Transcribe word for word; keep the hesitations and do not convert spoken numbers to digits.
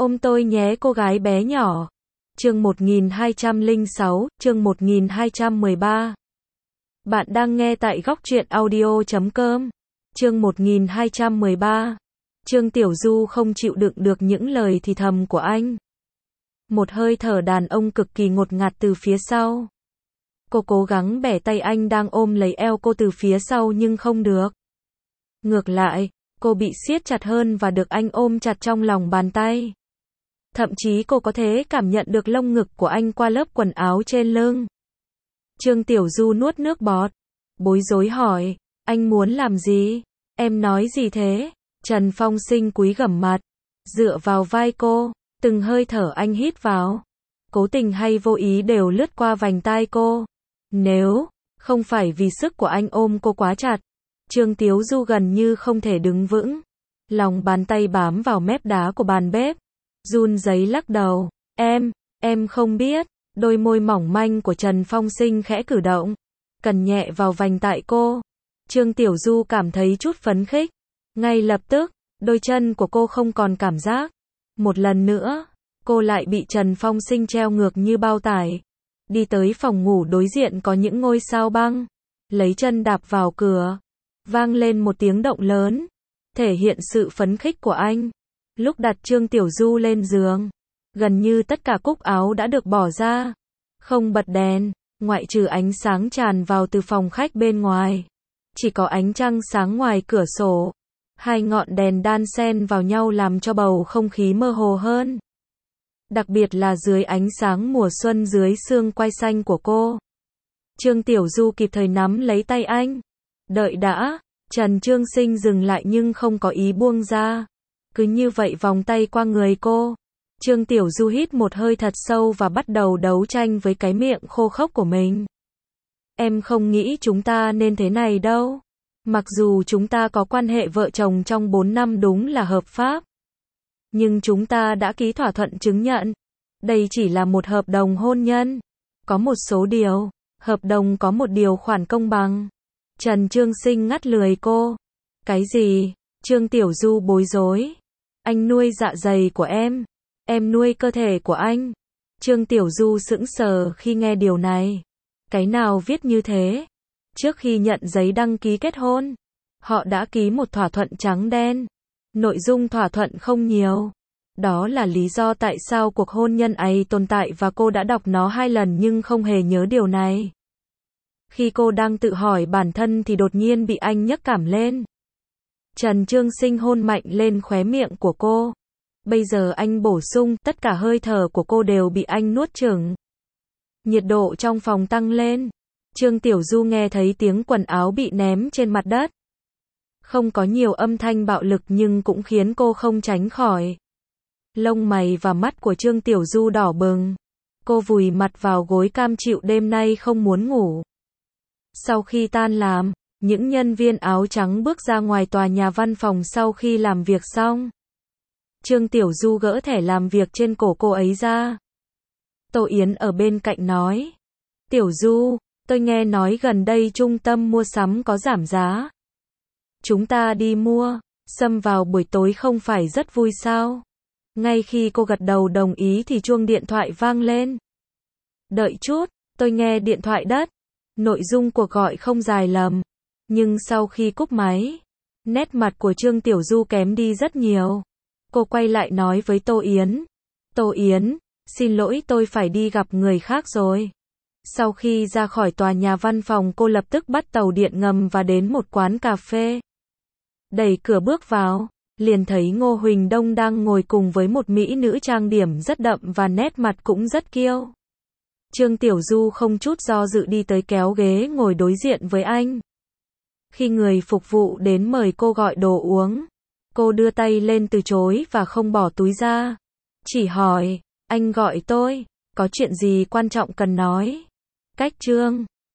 Ôm tôi nhé cô gái bé nhỏ. Chương một nghìn hai trăm lẻ sáu, chương một nghìn hai trăm mười ba. Bạn đang nghe tại góc truyện audio chấm com. Chương một nghìn hai trăm mười ba. Trương Tiểu Du không chịu đựng được những lời thì thầm của anh. Một hơi thở đàn ông cực kỳ ngột ngạt từ phía sau. Cô cố gắng bẻ tay anh đang ôm lấy eo cô từ phía sau nhưng không được. Ngược lại, cô bị siết chặt hơn và được anh ôm chặt trong lòng bàn tay. Thậm chí cô có thể cảm nhận được lông ngực của anh qua lớp quần áo trên lưng. Trương Tiểu Du nuốt nước bọt, bối rối hỏi, anh muốn làm gì? Em nói gì thế? Trần Phong Sinh cúi gằm mặt, dựa vào vai cô, từng hơi thở anh hít vào, cố tình hay vô ý đều lướt qua vành tai cô. Nếu không phải vì sức của anh ôm cô quá chặt, Trương Tiểu Du gần như không thể đứng vững. Lòng bàn tay bám vào mép đá của bàn bếp, run rẩy lắc đầu, em, em không biết. Đôi môi mỏng manh của Trần Phong Sinh khẽ cử động, cằn nhẹ vào vành tai cô. Trương Tiểu Du cảm thấy chút phấn khích. Ngay lập tức, đôi chân của cô không còn cảm giác. Một lần nữa, cô lại bị Trần Phong Sinh treo ngược như bao tải. Đi tới phòng ngủ đối diện có những ngôi sao băng, lấy chân đạp vào cửa. Vang lên một tiếng động lớn, thể hiện sự phấn khích của anh. Lúc đặt Trương Tiểu Du lên giường, gần như tất cả cúc áo đã được bỏ ra. Không bật đèn, ngoại trừ ánh sáng tràn vào từ phòng khách bên ngoài. Chỉ có ánh trăng sáng ngoài cửa sổ. Hai ngọn đèn đan xen vào nhau làm cho bầu không khí mơ hồ hơn. Đặc biệt là dưới ánh sáng mùa xuân dưới sương quai xanh của cô. Trương Tiểu Du kịp thời nắm lấy tay anh. Đợi đã, Trần Trương Sinh dừng lại nhưng không có ý buông ra. Cứ như vậy vòng tay qua người cô. Trương Tiểu Du hít một hơi thật sâu và bắt đầu đấu tranh với cái miệng khô khốc của mình. Em không nghĩ chúng ta nên thế này đâu. Mặc dù chúng ta có quan hệ vợ chồng trong bốn năm đúng là hợp pháp. Nhưng chúng ta đã ký thỏa thuận chứng nhận. Đây chỉ là một hợp đồng hôn nhân. Có một số điều, hợp đồng có một điều khoản công bằng. Trần Trương Sinh ngắt lời cô. Cái gì? Trương Tiểu Du bối rối. Anh nuôi dạ dày của em. Em nuôi cơ thể của anh. Trương Tiểu Du sững sờ khi nghe điều này. Cái nào viết như thế? Trước khi nhận giấy đăng ký kết hôn, họ đã ký một thỏa thuận trắng đen. Nội dung thỏa thuận không nhiều. Đó là lý do tại sao cuộc hôn nhân ấy tồn tại và cô đã đọc nó hai lần nhưng không hề nhớ điều này. Khi cô đang tự hỏi bản thân thì đột nhiên bị anh nhấc cảm lên. Trần Trương Sinh hôn mạnh lên khóe miệng của cô. Bây giờ anh bổ sung, tất cả hơi thở của cô đều bị anh nuốt chửng. Nhiệt độ trong phòng tăng lên. Trương Tiểu Du nghe thấy tiếng quần áo bị ném trên mặt đất. Không có nhiều âm thanh bạo lực nhưng cũng khiến cô không tránh khỏi. Lông mày và mắt của Trương Tiểu Du đỏ bừng. Cô vùi mặt vào gối cam chịu đêm nay không muốn ngủ. Sau khi tan làm, những nhân viên áo trắng bước ra ngoài tòa nhà văn phòng sau khi làm việc xong. Trương Tiểu Du gỡ thẻ làm việc trên cổ cô ấy ra. Tô Yến ở bên cạnh nói. Tiểu Du, tôi nghe nói gần đây trung tâm mua sắm có giảm giá. Chúng ta đi mua, xâm vào buổi tối không phải rất vui sao? Ngay khi cô gật đầu đồng ý thì chuông điện thoại vang lên. Đợi chút, tôi nghe điện thoại đất. Nội dung cuộc gọi không dài lắm. Nhưng sau khi cúp máy, nét mặt của Trương Tiểu Du kém đi rất nhiều. Cô quay lại nói với Tô Yến. Tô Yến, xin lỗi tôi phải đi gặp người khác rồi. Sau khi ra khỏi tòa nhà văn phòng cô lập tức bắt tàu điện ngầm và đến một quán cà phê. Đẩy cửa bước vào, liền thấy Ngô Huỳnh Đông đang ngồi cùng với một mỹ nữ trang điểm rất đậm và nét mặt cũng rất kiêu. Trương Tiểu Du không chút do dự đi tới kéo ghế ngồi đối diện với anh. Khi người phục vụ đến mời cô gọi đồ uống, cô đưa tay lên từ chối và không bỏ túi ra. Chỉ hỏi, anh gọi tôi, có chuyện gì quan trọng cần nói? Cách Trương